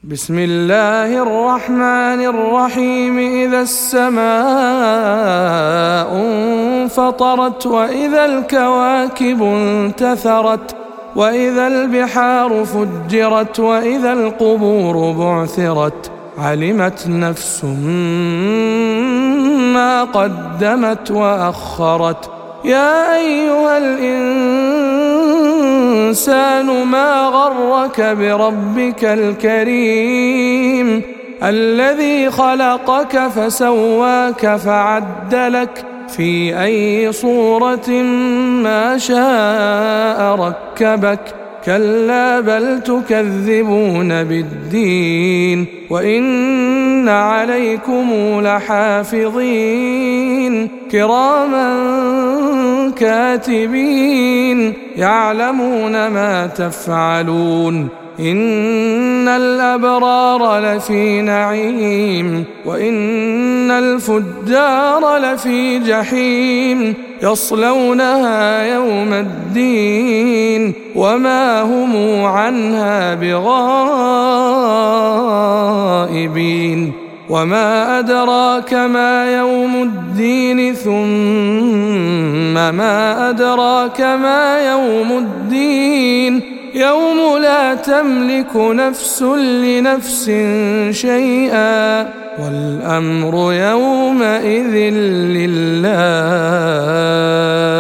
بسم الله الرحمن الرحيم. إذا السماء انفطرت وإذا الكواكب انتثرت وإذا البحار فجرت وإذا القبور بعثرت علمت نفس ما قدمت وأخرت. يا أيها الإنسان ما غرك بربك الكريم الذي خلقك فسواك فعدلك في أي صورة ما شاء ركبك. كلا بل تكذبون بالدين وإن عليكم لحافظين كراما كاتبين يعلمون ما تفعلون. إن الأبرار لفي نعيم وإن الفجار لفي جحيم يصلونها يوم الدين وما هم عنها بغائبين. وما أدراك ما يوم الدين ثم ما أدراك ما يوم الدين يوم لا تملك نفس لنفس شيئا والأمر يومئذ لله.